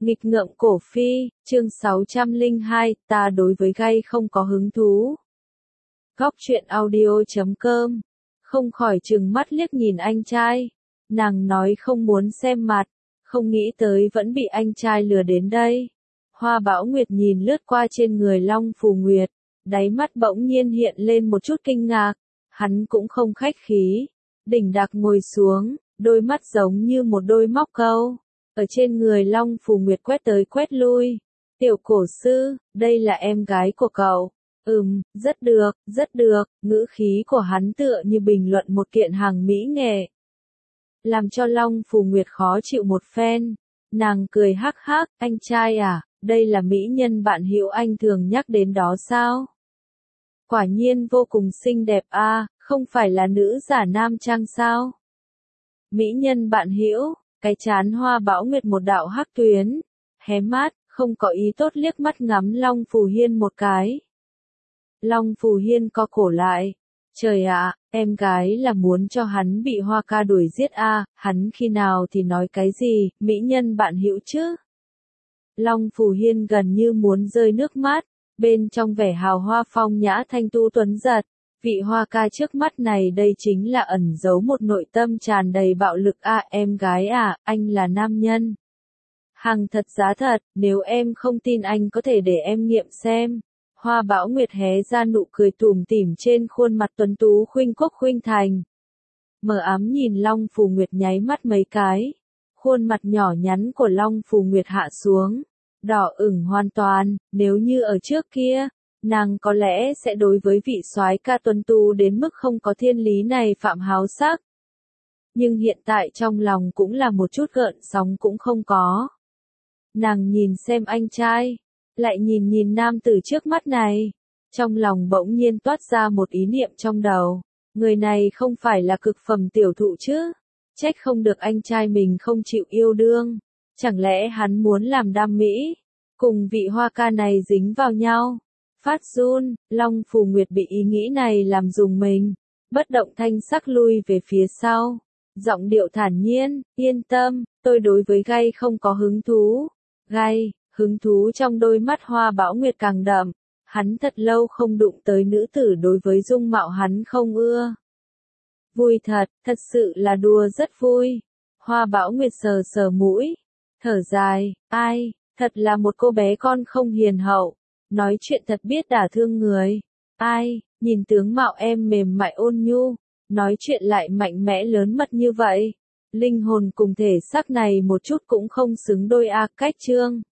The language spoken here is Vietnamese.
Nghịch ngợm cổ phi, chương 602, ta đối với gay không có hứng thú. Góc truyện audio.com, không khỏi trừng mắt liếc nhìn anh trai. Nàng nói không muốn xem mặt, không nghĩ tới vẫn bị anh trai lừa đến đây. Hoa Bảo Nguyệt nhìn lướt qua trên người Long Phù Nguyệt, đáy mắt bỗng nhiên hiện lên một chút kinh ngạc. Hắn cũng không khách khí, đỉnh đạc ngồi xuống, đôi mắt giống như một đôi móc câu. Ở trên người Long Phù Nguyệt quét tới quét lui. Tiểu cổ sư, đây là em gái của cậu. Rất được, ngữ khí của hắn tựa như bình luận một kiện hàng mỹ nghệ. Làm cho Long Phù Nguyệt khó chịu một phen. Nàng cười hắc hắc, anh trai à, đây là mỹ nhân bạn hữu anh thường nhắc đến đó sao? Quả nhiên vô cùng xinh đẹp a, không phải là nữ giả nam trang sao? Mỹ nhân bạn hữu. Cái chán Hoa Bảo Nguyệt một đạo hắc tuyến, hé mắt, không có ý tốt liếc mắt ngắm Long Phù Hiên một cái. Long Phù Hiên co cổ lại, trời ạ, em gái là muốn cho hắn bị Hoa ca đuổi giết a, hắn khi nào thì nói cái gì, mỹ nhân bạn hữu chứ? Long Phù Hiên gần như muốn rơi nước mắt, bên trong vẻ hào hoa phong nhã thanh tu tuấn giật. Vị Hoa ca trước mắt này đây chính là ẩn giấu một nội tâm tràn đầy bạo lực a, em gái à, anh là nam nhân. Hàng thật giá thật, nếu em không tin anh có thể để em nghiệm xem. Hoa Bảo Nguyệt hé ra nụ cười tủm tỉm trên khuôn mặt tuấn tú khuynh quốc khuynh thành. Mờ ám nhìn Long Phù Nguyệt nháy mắt mấy cái. Khuôn mặt nhỏ nhắn của Long Phù Nguyệt hạ xuống, đỏ ửng hoàn toàn, nếu như ở trước kia. Nàng có lẽ sẽ đối với vị soái ca tuấn tú đến mức không có thiên lý này phạm háo sắc. Nhưng hiện tại trong lòng cũng là một chút gợn sóng cũng không có. Nàng nhìn xem anh trai, lại nhìn nam tử trước mắt này. Trong lòng bỗng nhiên toát ra một ý niệm trong đầu. Người này không phải là cực phẩm tiểu thụ chứ? Trách không được anh trai mình không chịu yêu đương. Chẳng lẽ hắn muốn làm đam mỹ? Cùng vị Hoa ca này dính vào nhau. Phát run, Long Phù Nguyệt bị ý nghĩ này làm rùng mình, bất động thanh sắc lui về phía sau, giọng điệu thản nhiên, yên tâm, tôi đối với gay không có hứng thú. Gay, hứng thú trong đôi mắt Hoa Bảo Nguyệt càng đậm, hắn thật lâu không đụng tới nữ tử đối với dung mạo hắn không ưa. Vui thật sự là đùa rất vui. Hoa Bảo Nguyệt sờ sờ mũi, thở dài, ai, thật là một cô bé con không hiền hậu. Nói chuyện thật biết đả thương người. Ai, nhìn tướng mạo em mềm mại ôn nhu, nói chuyện lại mạnh mẽ lớn mật như vậy. Linh hồn cùng thể xác này một chút cũng không xứng đôi a, cách chương.